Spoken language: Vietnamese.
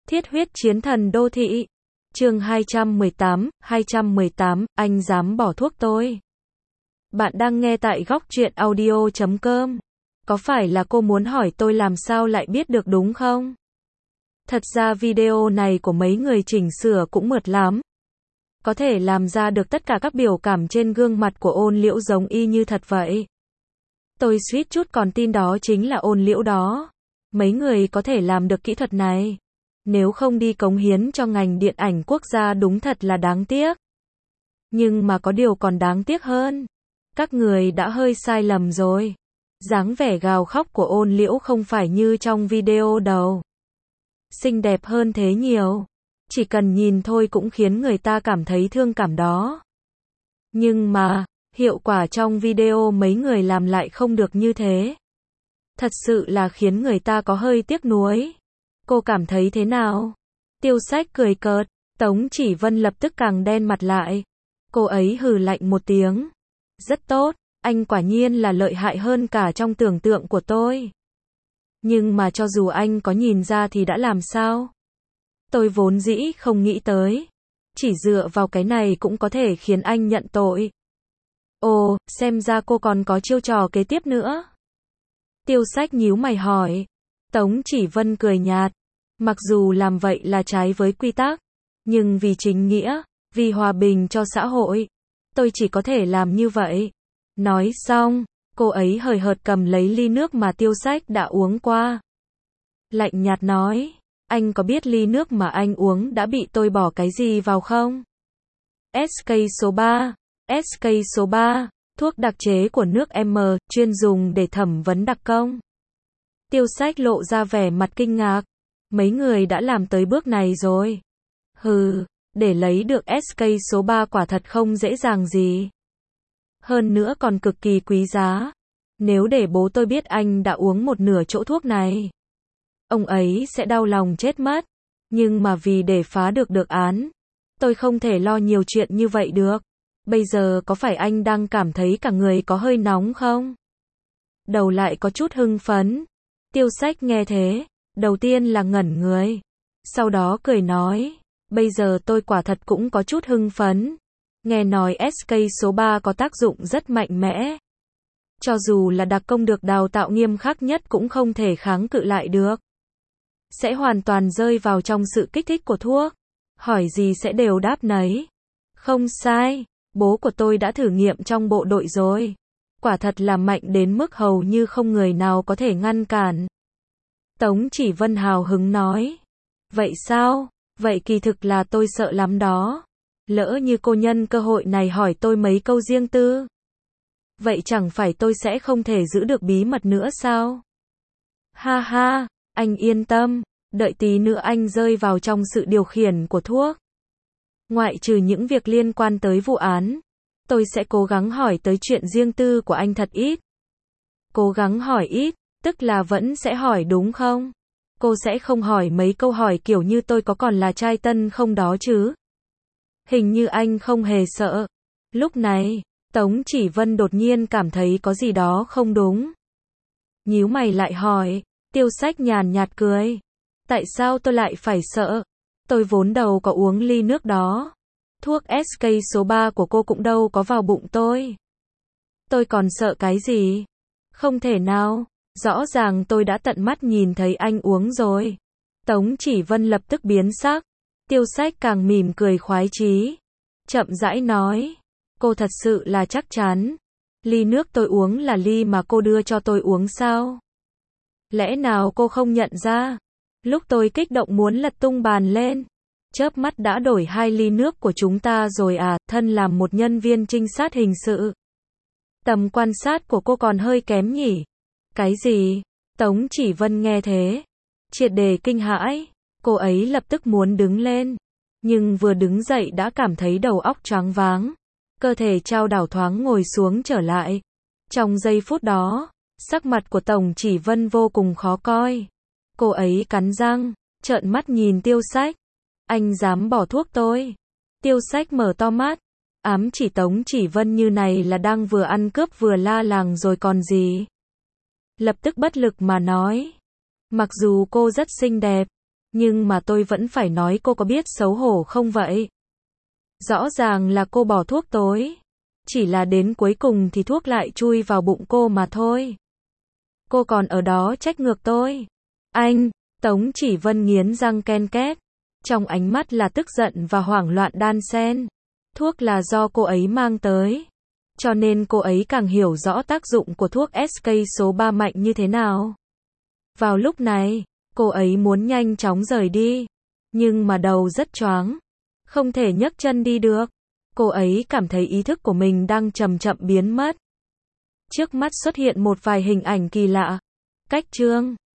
Thiết huyết chiến thần đô thị. Chương 218, anh dám bỏ thuốc tôi. Bạn đang nghe tại góc truyện audio.com. Có phải là cô muốn hỏi tôi làm sao lại biết được đúng không? Thật ra video này của mấy người chỉnh sửa cũng mượt lắm. Có thể làm ra được tất cả các biểu cảm trên gương mặt của Ôn Liễu giống y như thật vậy. Tôi suýt chút còn tin đó chính là Ôn Liễu đó. Mấy người có thể làm được kỹ thuật này. Nếu không đi cống hiến cho ngành điện ảnh quốc gia đúng thật là đáng tiếc. Nhưng mà có điều còn đáng tiếc hơn. Các người đã hơi sai lầm rồi. Dáng vẻ gào khóc của Ôn Liễu không phải như trong video đâu. Xinh đẹp hơn thế nhiều. Chỉ cần nhìn thôi cũng khiến người ta cảm thấy thương cảm đó. Nhưng mà, hiệu quả trong video mấy người làm lại không được như thế. Thật sự là khiến người ta có hơi tiếc nuối. Cô cảm thấy thế nào? Tiêu Sách cười cợt, Tống Chỉ Vân lập tức càng đen mặt lại. Cô ấy hừ lạnh một tiếng. Rất tốt, anh quả nhiên là lợi hại hơn cả trong tưởng tượng của tôi. Nhưng mà cho dù anh có nhìn ra thì đã làm sao? Tôi vốn dĩ không nghĩ tới. Chỉ dựa vào cái này cũng có thể khiến anh nhận tội. Ồ, xem ra cô còn có chiêu trò kế tiếp nữa. Tiêu Sách nhíu mày hỏi. Tống Chỉ Vân cười nhạt. Mặc dù làm vậy là trái với quy tắc, nhưng vì chính nghĩa, vì hòa bình cho xã hội, tôi chỉ có thể làm như vậy. Nói xong, cô ấy hời hợt cầm lấy ly nước mà Tiêu Sách đã uống qua. Lạnh nhạt nói, anh có biết ly nước mà anh uống đã bị tôi bỏ cái gì vào không? SK số 3, SK số 3, thuốc đặc chế của nước M, chuyên dùng để thẩm vấn đặc công. Tiêu Sách lộ ra vẻ mặt kinh ngạc. Mấy người đã làm tới bước này rồi. Hừ, để lấy được SK số 3 quả thật không dễ dàng gì. Hơn nữa còn cực kỳ quý giá. Nếu để bố tôi biết anh đã uống một nửa chỗ thuốc này, ông ấy sẽ đau lòng chết mất. Nhưng mà vì để phá được án, tôi không thể lo nhiều chuyện như vậy được. Bây giờ có phải anh đang cảm thấy cả người có hơi nóng không? Đầu lại có chút hưng phấn. Tiêu Sách nghe thế, đầu tiên là ngẩn người. Sau đó cười nói, bây giờ tôi quả thật cũng có chút hưng phấn. Nghe nói SK số 3 có tác dụng rất mạnh mẽ. Cho dù là đặc công được đào tạo nghiêm khắc nhất cũng không thể kháng cự lại được. Sẽ hoàn toàn rơi vào trong sự kích thích của thuốc. Hỏi gì sẽ đều đáp nấy. Không sai, bố của tôi đã thử nghiệm trong bộ đội rồi. Quả thật là mạnh đến mức hầu như không người nào có thể ngăn cản. Tống Chỉ Vân hào hứng nói. Vậy sao? Vậy kỳ thực là tôi sợ lắm đó. Lỡ như cô nhân cơ hội này hỏi tôi mấy câu riêng tư. Vậy chẳng phải tôi sẽ không thể giữ được bí mật nữa sao? Ha ha, anh yên tâm. Đợi tí nữa anh rơi vào trong sự điều khiển của thuốc. Ngoại trừ những việc liên quan tới vụ án, tôi sẽ cố gắng hỏi tới chuyện riêng tư của anh thật ít. Cố gắng hỏi ít, tức là vẫn sẽ hỏi đúng không? Cô sẽ không hỏi mấy câu hỏi kiểu như tôi có còn là trai tân không đó chứ? Hình như anh không hề sợ. Lúc này, Tống Chỉ Vân đột nhiên cảm thấy có gì đó không đúng. Nhíu mày lại hỏi, Tiêu Sách nhàn nhạt cười. Tại sao tôi lại phải sợ? Tôi vốn đầu có uống ly nước đó. Thuốc SK số 3 của cô cũng đâu có vào bụng tôi. Tôi còn sợ cái gì? Không thể nào. Rõ ràng tôi đã tận mắt nhìn thấy anh uống rồi. Tống Chỉ Vân lập tức biến sắc. Tiêu Sách càng mỉm cười khoái chí. Chậm rãi nói. Cô thật sự là chắc chắn. Ly nước tôi uống là ly mà cô đưa cho tôi uống sao? Lẽ nào cô không nhận ra? Lúc tôi kích động muốn lật tung bàn lên. Chớp mắt đã đổi 2 ly nước của chúng ta rồi à, thân làm một nhân viên trinh sát hình sự. Tầm quan sát của cô còn hơi kém nhỉ? Cái gì? Tống Chỉ Vân nghe thế. Triệt để kinh hãi. Cô ấy lập tức muốn đứng lên. Nhưng vừa đứng dậy đã cảm thấy đầu óc choáng váng. Cơ thể chao đảo thoáng ngồi xuống trở lại. Trong giây phút đó, sắc mặt của Tống Chỉ Vân vô cùng khó coi. Cô ấy cắn răng, trợn mắt nhìn Tiêu Sách. Anh dám bỏ thuốc tôi? Tiêu Sách mở to mắt. Ám chỉ Tống Chỉ Vân như này là đang vừa ăn cướp vừa la làng rồi còn gì. Lập tức bất lực mà nói. Mặc dù cô rất xinh đẹp, Nhưng mà tôi vẫn phải nói, cô có biết xấu hổ không vậy? Rõ ràng là cô bỏ thuốc tối. Chỉ là đến cuối cùng thì thuốc lại chui vào bụng cô mà thôi. Cô còn ở đó trách ngược tôi. Anh, Tống Chỉ Vân nghiến răng ken két. Trong ánh mắt là tức giận và hoảng loạn đan xen. Thuốc là do cô ấy mang tới. Cho nên cô ấy càng hiểu rõ tác dụng của thuốc SK số 3 mạnh như thế nào. Vào lúc này, cô ấy muốn nhanh chóng rời đi. Nhưng mà đầu rất choáng. Không thể nhấc chân đi được. Cô ấy cảm thấy ý thức của mình đang chậm chậm biến mất. Trước mắt xuất hiện một vài hình ảnh kỳ lạ. Cách chương